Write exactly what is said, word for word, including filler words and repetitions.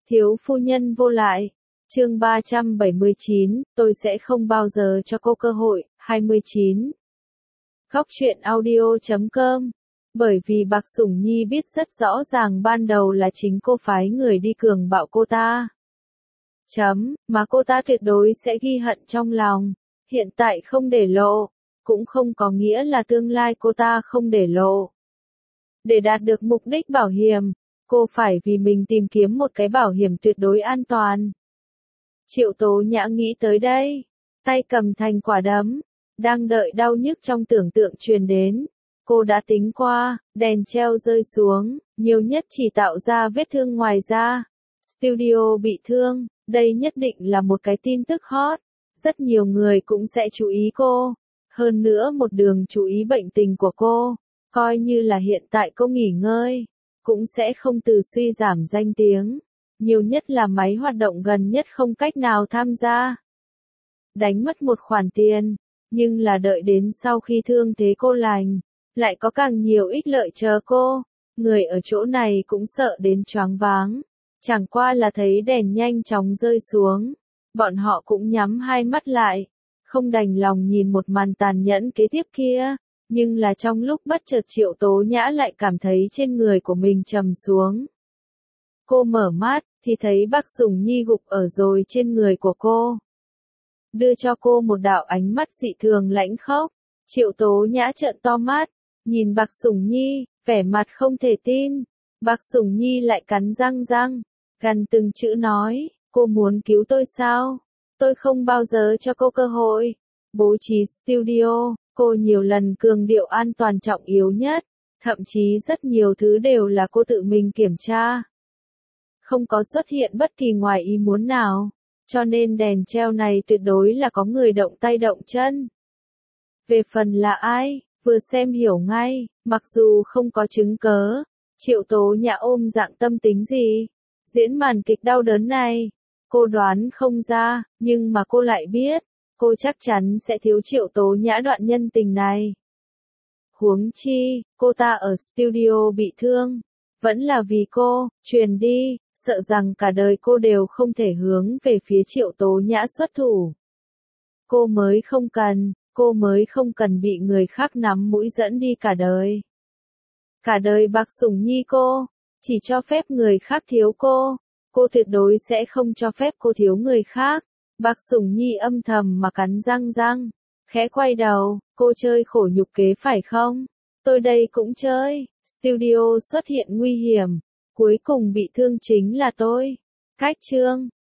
Thiếu phu nhân vô lại. Chương ba trăm bảy mươi chín, tôi sẽ không bao giờ cho cô cơ hội. hai mươi chín. Góc truyện audio chấm com. Bởi vì Bạc Sủng Nhi biết rất rõ ràng ban đầu là chính cô phái người đi cường bạo cô ta. Chấm, mà cô ta tuyệt đối sẽ ghi hận trong lòng. Hiện tại không để lộ, cũng không có nghĩa là tương lai cô ta không để lộ. Để đạt được mục đích bảo hiểm, cô phải vì mình tìm kiếm một cái bảo hiểm tuyệt đối an toàn. Triệu Tố Nhã nghĩ tới đây, tay cầm thành quả đấm, đang đợi đau nhức trong tưởng tượng truyền đến. Cô đã tính qua, đèn treo rơi xuống, nhiều nhất chỉ tạo ra vết thương ngoài da. Studio bị thương, đây nhất định là một cái tin tức hot. Rất nhiều người cũng sẽ chú ý cô. Hơn nữa một đường chú ý bệnh tình của cô. Coi như là hiện tại cô nghỉ ngơi, cũng sẽ không từ suy giảm danh tiếng. Nhiều nhất là máy hoạt động gần nhất không cách nào tham gia. Đánh mất một khoản tiền, nhưng là đợi đến sau khi thương thế cô lành, lại có càng nhiều ích lợi chờ cô. Người ở chỗ này cũng sợ đến choáng váng. Chẳng qua là thấy đèn nhanh chóng rơi xuống. Bọn họ cũng nhắm hai mắt lại, không đành lòng nhìn một màn tàn nhẫn kế tiếp kia. Nhưng là trong lúc bất chợt Triệu Tố Nhã lại cảm thấy trên người của mình trầm xuống. Cô mở mắt, thì thấy Bạc Sủng Nhi gục ở rồi trên người của cô. Đưa cho cô một đạo ánh mắt dị thường lãnh khốc. Triệu Tố Nhã trợn to mắt, nhìn Bạc Sủng Nhi, vẻ mặt không thể tin. Bạc Sủng Nhi lại cắn răng răng, gần từng chữ nói, cô muốn cứu tôi sao? Tôi không bao giờ cho cô cơ hội. Bố trí studio, cô nhiều lần cường điệu an toàn trọng yếu nhất, thậm chí rất nhiều thứ đều là cô tự mình kiểm tra. Không có xuất hiện bất kỳ ngoài ý muốn nào, cho nên đèn treo này tuyệt đối là có người động tay động chân. Về phần là ai, vừa xem hiểu ngay, mặc dù không có chứng cớ, Triệu Tố Nhã ôm dạng tâm tính gì. Diễn màn kịch đau đớn này, cô đoán không ra, nhưng mà cô lại biết, cô chắc chắn sẽ thiếu Triệu Tố Nhã đoạn nhân tình này. Huống chi, cô ta ở studio bị thương, vẫn là vì cô, truyền đi, sợ rằng cả đời cô đều không thể hướng về phía Triệu Tố Nhã xuất thủ. Cô mới không cần, cô mới không cần bị người khác nắm mũi dẫn đi cả đời. Cả đời Bạc Sủng Nhi cô, chỉ cho phép người khác thiếu cô, cô tuyệt đối sẽ không cho phép cô thiếu người khác. Bạc Sủng Nhi âm thầm mà cắn răng răng, khẽ quay đầu, cô chơi khổ nhục kế phải không? Tôi đây cũng chơi. Studio xuất hiện nguy hiểm, cuối cùng bị thương chính là tôi. Cách chương